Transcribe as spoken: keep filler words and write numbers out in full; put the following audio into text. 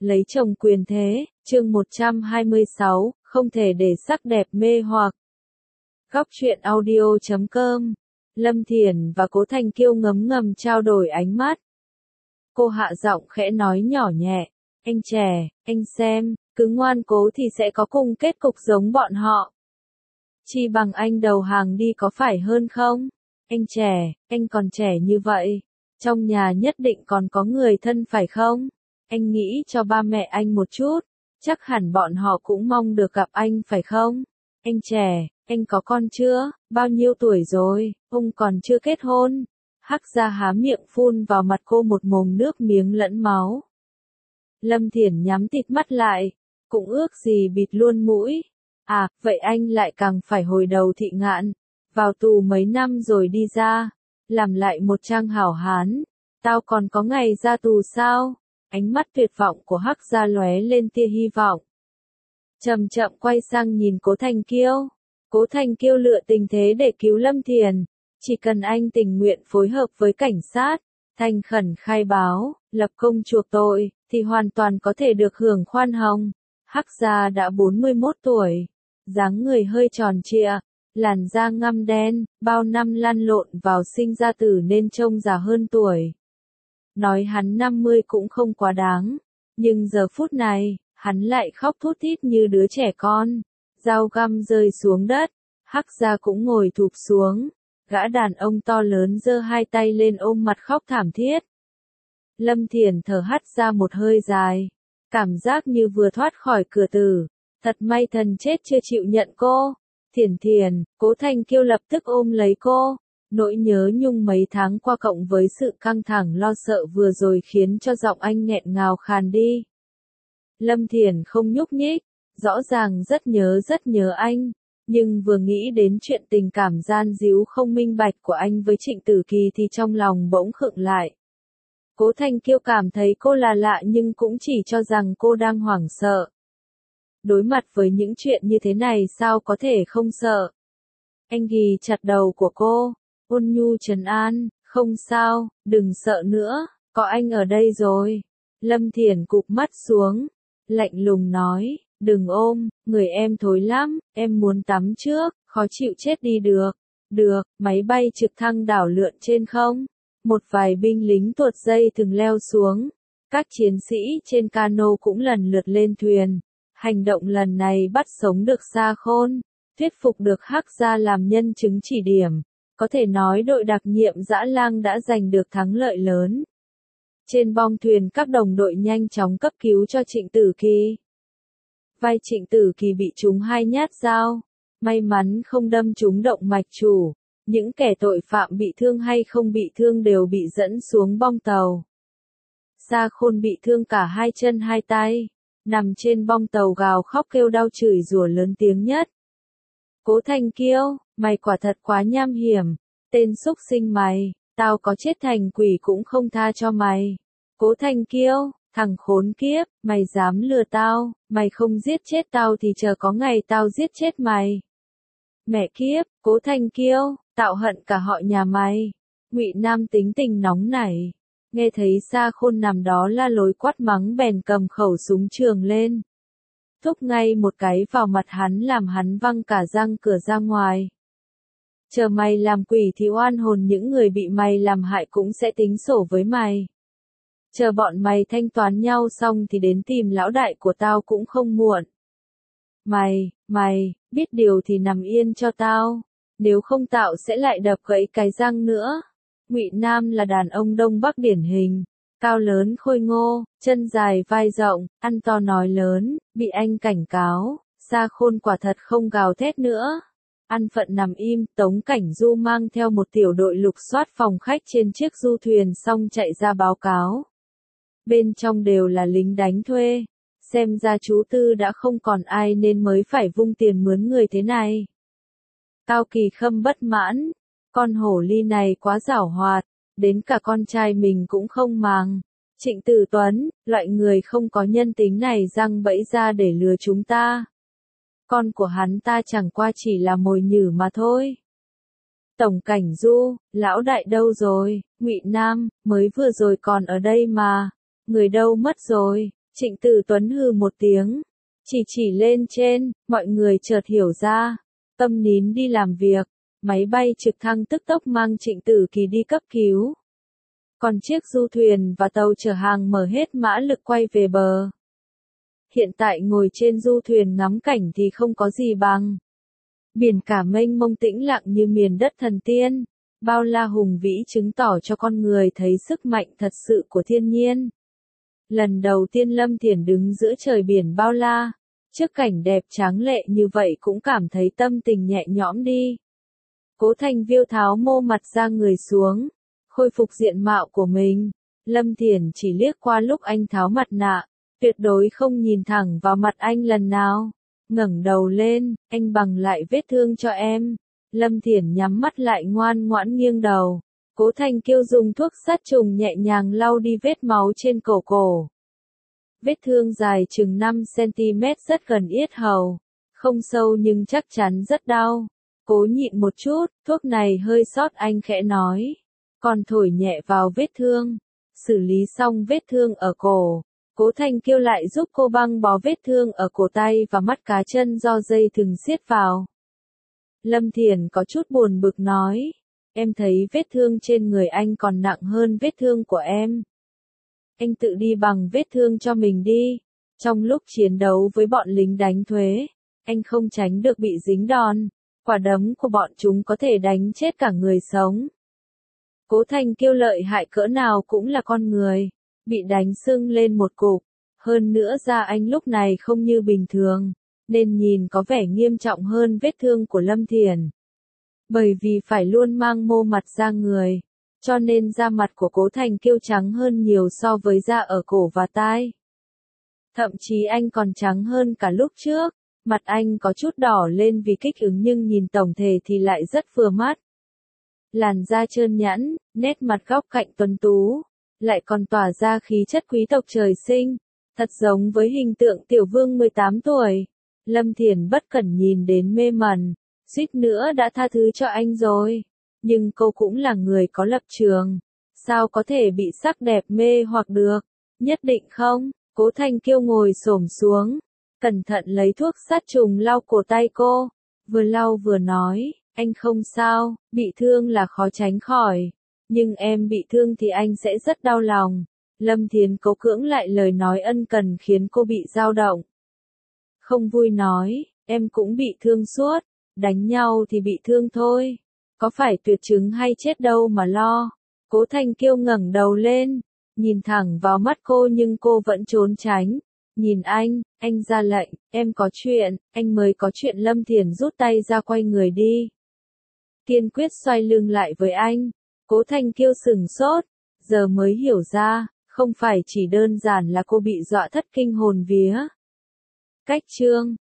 Lấy chồng quyền thế, chương một trăm hai mươi sáu, không thể để sắc đẹp mê hoặc. Góc truyện audio chấm com. Lâm Thiển và Cố Thành Kiêu ngấm ngầm trao đổi ánh mắt. Cô hạ giọng khẽ nói nhỏ nhẹ, anh trẻ, anh xem, cứ ngoan cố thì sẽ có cùng kết cục giống bọn họ. Chi bằng anh đầu hàng đi có phải hơn không? Anh trẻ, anh còn trẻ như vậy, trong nhà nhất định còn có người thân phải không? Anh nghĩ cho ba mẹ anh một chút, chắc hẳn bọn họ cũng mong được gặp anh phải không? Anh trẻ, anh có con chưa? Bao nhiêu tuổi rồi? Ông còn chưa kết hôn? Hắc Gia há miệng phun vào mặt cô một mồm nước miếng lẫn máu. Lâm Thiển nhắm tịt mắt lại, cũng ước gì bịt luôn mũi. À, vậy anh lại càng phải hồi đầu thị ngạn, vào tù mấy năm rồi đi ra, làm lại một trang hảo hán. Tao còn có ngày ra tù sao? Ánh mắt tuyệt vọng của Hắc Gia lóe lên tia hy vọng. Chậm chậm quay sang nhìn Cố Thành Kiêu. Cố Thành Kiêu lựa tình thế để cứu Lâm Thiển. Chỉ cần anh tình nguyện phối hợp với cảnh sát, thành khẩn khai báo, lập công chuộc tội, thì hoàn toàn có thể được hưởng khoan hồng. Hắc Gia đã bốn mươi mốt tuổi, dáng người hơi tròn trịa, làn da ngăm đen, bao năm lăn lộn vào sinh ra tử nên trông già hơn tuổi. Nói hắn năm mươi cũng không quá đáng, nhưng giờ phút này, hắn lại khóc thút thít như đứa trẻ con. Dao găm rơi xuống đất, Hắc Gia cũng ngồi thụp xuống, gã đàn ông to lớn giơ hai tay lên ôm mặt khóc thảm thiết. Lâm Thiển thở hắt ra một hơi dài, cảm giác như vừa thoát khỏi cửa tử, thật may thần chết chưa chịu nhận cô. Thiển Thiển, Cố Thành Kiêu lập tức ôm lấy cô. Nỗi nhớ nhung mấy tháng qua cộng với sự căng thẳng lo sợ vừa rồi khiến cho giọng anh nghẹn ngào khàn đi. Lâm Thiển không nhúc nhích, rõ ràng rất nhớ rất nhớ anh, nhưng vừa nghĩ đến chuyện tình cảm gian díu không minh bạch của anh với Trịnh Tử Kỳ thì trong lòng bỗng khựng lại. Cố Thành Kiêu cảm thấy cô là lạ nhưng cũng chỉ cho rằng cô đang hoảng sợ. Đối mặt với những chuyện như thế này sao có thể không sợ? Anh ghì chặt đầu của cô, ôn nhu trấn an, không sao, đừng sợ nữa, có anh ở đây rồi. Lâm Thiển cụp mắt xuống, lạnh lùng nói, đừng ôm, người em thối lắm, em muốn tắm trước, khó chịu chết đi được. Được, máy bay trực thăng đảo lượn trên không. Một vài binh lính tuột dây thừng leo xuống. Các chiến sĩ trên cano cũng lần lượt lên thuyền. Hành động lần này bắt sống được Sa Khôn, thuyết phục được Hắc Gia làm nhân chứng chỉ điểm. Có thể nói đội đặc nhiệm Dã Lang đã giành được thắng lợi lớn. Trên bong thuyền các đồng đội nhanh chóng cấp cứu cho Trịnh Tử Kỳ. Vai Trịnh Tử Kỳ bị trúng hai nhát dao, may mắn không đâm trúng động mạch chủ. Những kẻ tội phạm bị thương hay không bị thương đều bị dẫn xuống bong tàu. Sa Khôn bị thương cả hai chân hai tay, nằm trên bong tàu gào khóc kêu đau chửi rủa lớn tiếng nhất. Cố Thành Kiêu, mày quả thật quá nham hiểm, tên xúc sinh mày, tao có chết thành quỷ cũng không tha cho mày. Cố Thành Kiêu, thằng khốn kiếp, mày dám lừa tao, mày không giết chết tao thì chờ có ngày tao giết chết mày. Mẹ kiếp, Cố Thành Kiêu, tạo hận cả họ nhà mày. Ngụy Nam tính tình nóng nảy, nghe thấy Sa Khôn nằm đó la lối quát mắng bèn cầm khẩu súng trường lên. Thúc ngay một cái vào mặt hắn làm hắn văng cả răng cửa ra ngoài. Chờ mày làm quỷ thì oan hồn những người bị mày làm hại cũng sẽ tính sổ với mày. Chờ bọn mày thanh toán nhau xong thì đến tìm lão đại của tao cũng không muộn. Mày, mày, biết điều thì nằm yên cho tao, nếu không tao sẽ lại đập gãy cái răng nữa. Ngụy Nam là đàn ông Đông Bắc điển hình, cao lớn khôi ngô, chân dài vai rộng, ăn to nói lớn, bị anh cảnh cáo, Sa Khôn quả thật không gào thét nữa. Ăn phận nằm im, Tống Cảnh Du mang theo một tiểu đội lục soát phòng khách trên chiếc du thuyền xong chạy ra báo cáo. Bên trong đều là lính đánh thuê, xem ra chú Tư đã không còn ai nên mới phải vung tiền mướn người thế này. Cao Kỳ Khâm bất mãn, con hổ ly này quá giảo hoạt, đến cả con trai mình cũng không màng. Trịnh Tử Tuấn, loại người không có nhân tính này giăng bẫy ra để lừa chúng ta. Con của hắn ta chẳng qua chỉ là mồi nhử mà thôi. Tổng Cảnh Du, lão đại đâu rồi? Ngụy Nam, mới vừa rồi còn ở đây mà. Người đâu mất rồi? Trịnh Tử Tuấn hừ một tiếng, chỉ chỉ lên trên, mọi người chợt hiểu ra, tâm nín đi làm việc, máy bay trực thăng tức tốc mang Trịnh Tử Kỳ đi cấp cứu. Còn chiếc du thuyền và tàu chở hàng mở hết mã lực quay về bờ. Hiện tại ngồi trên du thuyền ngắm cảnh thì không có gì bằng. Biển cả mênh mông tĩnh lặng như miền đất thần tiên, bao la hùng vĩ chứng tỏ cho con người thấy sức mạnh thật sự của thiên nhiên. Lần đầu tiên Lâm Thiển đứng giữa trời biển bao la, trước cảnh đẹp tráng lệ như vậy cũng cảm thấy tâm tình nhẹ nhõm đi. Cố Thành Viêu tháo mô mặt ra người xuống, khôi phục diện mạo của mình. Lâm Thiển chỉ liếc qua lúc anh tháo mặt nạ, tuyệt đối không nhìn thẳng vào mặt anh lần nào. Ngẩng đầu lên, anh bằng lại vết thương cho em. Lâm Thiển nhắm mắt lại ngoan ngoãn nghiêng đầu. Cố Thành Kiêu dùng thuốc sát trùng nhẹ nhàng lau đi vết máu trên cổ cổ. Vết thương dài chừng năm xăng-ti-mét rất gần yết hầu. Không sâu nhưng chắc chắn rất đau. Cố nhịn một chút, thuốc này hơi sót anh khẽ nói. Còn thổi nhẹ vào vết thương. Xử lý xong vết thương ở cổ. Cố Thành Kiêu lại giúp cô băng bó vết thương ở cổ tay và mắt cá chân do dây thừng siết vào. Lâm Thiển có chút buồn bực nói. Em thấy vết thương trên người anh còn nặng hơn vết thương của em. Anh tự đi bằng vết thương cho mình đi. Trong lúc chiến đấu với bọn lính đánh thuế, anh không tránh được bị dính đòn. Quả đấm của bọn chúng có thể đánh chết cả người sống. Cố Thành Kiêu lợi hại cỡ nào cũng là con người. Bị đánh sưng lên một cục. Hơn nữa da anh lúc này không như bình thường, nên nhìn có vẻ nghiêm trọng hơn vết thương của Lâm Thiển. Bởi vì phải luôn mang mô mặt da người, cho nên da mặt của Cố Thành Kiêu trắng hơn nhiều so với da ở cổ và tai. Thậm chí anh còn trắng hơn cả lúc trước, mặt anh có chút đỏ lên vì kích ứng nhưng nhìn tổng thể thì lại rất vừa mắt. Làn da trơn nhẵn, nét mặt góc cạnh tuấn tú, lại còn tỏa ra khí chất quý tộc trời sinh, thật giống với hình tượng tiểu vương mười tám tuổi. Lâm Thiển bất cẩn nhìn đến mê mẩn, suýt nữa đã tha thứ cho anh rồi. Nhưng cô cũng là người có lập trường, sao có thể bị sắc đẹp mê hoặc được, nhất định không? Cố Thành Kiêu ngồi xổm xuống, cẩn thận lấy thuốc sát trùng lau cổ tay cô, vừa lau vừa nói, anh không sao, bị thương là khó tránh khỏi. Nhưng em bị thương thì anh sẽ rất đau lòng. Lâm Thiến cố cưỡng lại lời nói ân cần khiến cô bị dao động. Không vui nói, em cũng bị thương suốt, đánh nhau thì bị thương thôi. Có phải tuyệt chứng hay chết đâu mà lo. Cố Thành Kiêu ngẩng đầu lên, nhìn thẳng vào mắt cô nhưng cô vẫn trốn tránh. Nhìn anh, anh ra lệnh, em có chuyện, anh mới có chuyện. Lâm Thiển rút tay ra quay người đi. Kiên quyết xoay lưng lại với anh. Cố Thành Kiêu sửng sốt, giờ mới hiểu ra, không phải chỉ đơn giản là cô bị dọa thất kinh hồn vía. Cách chương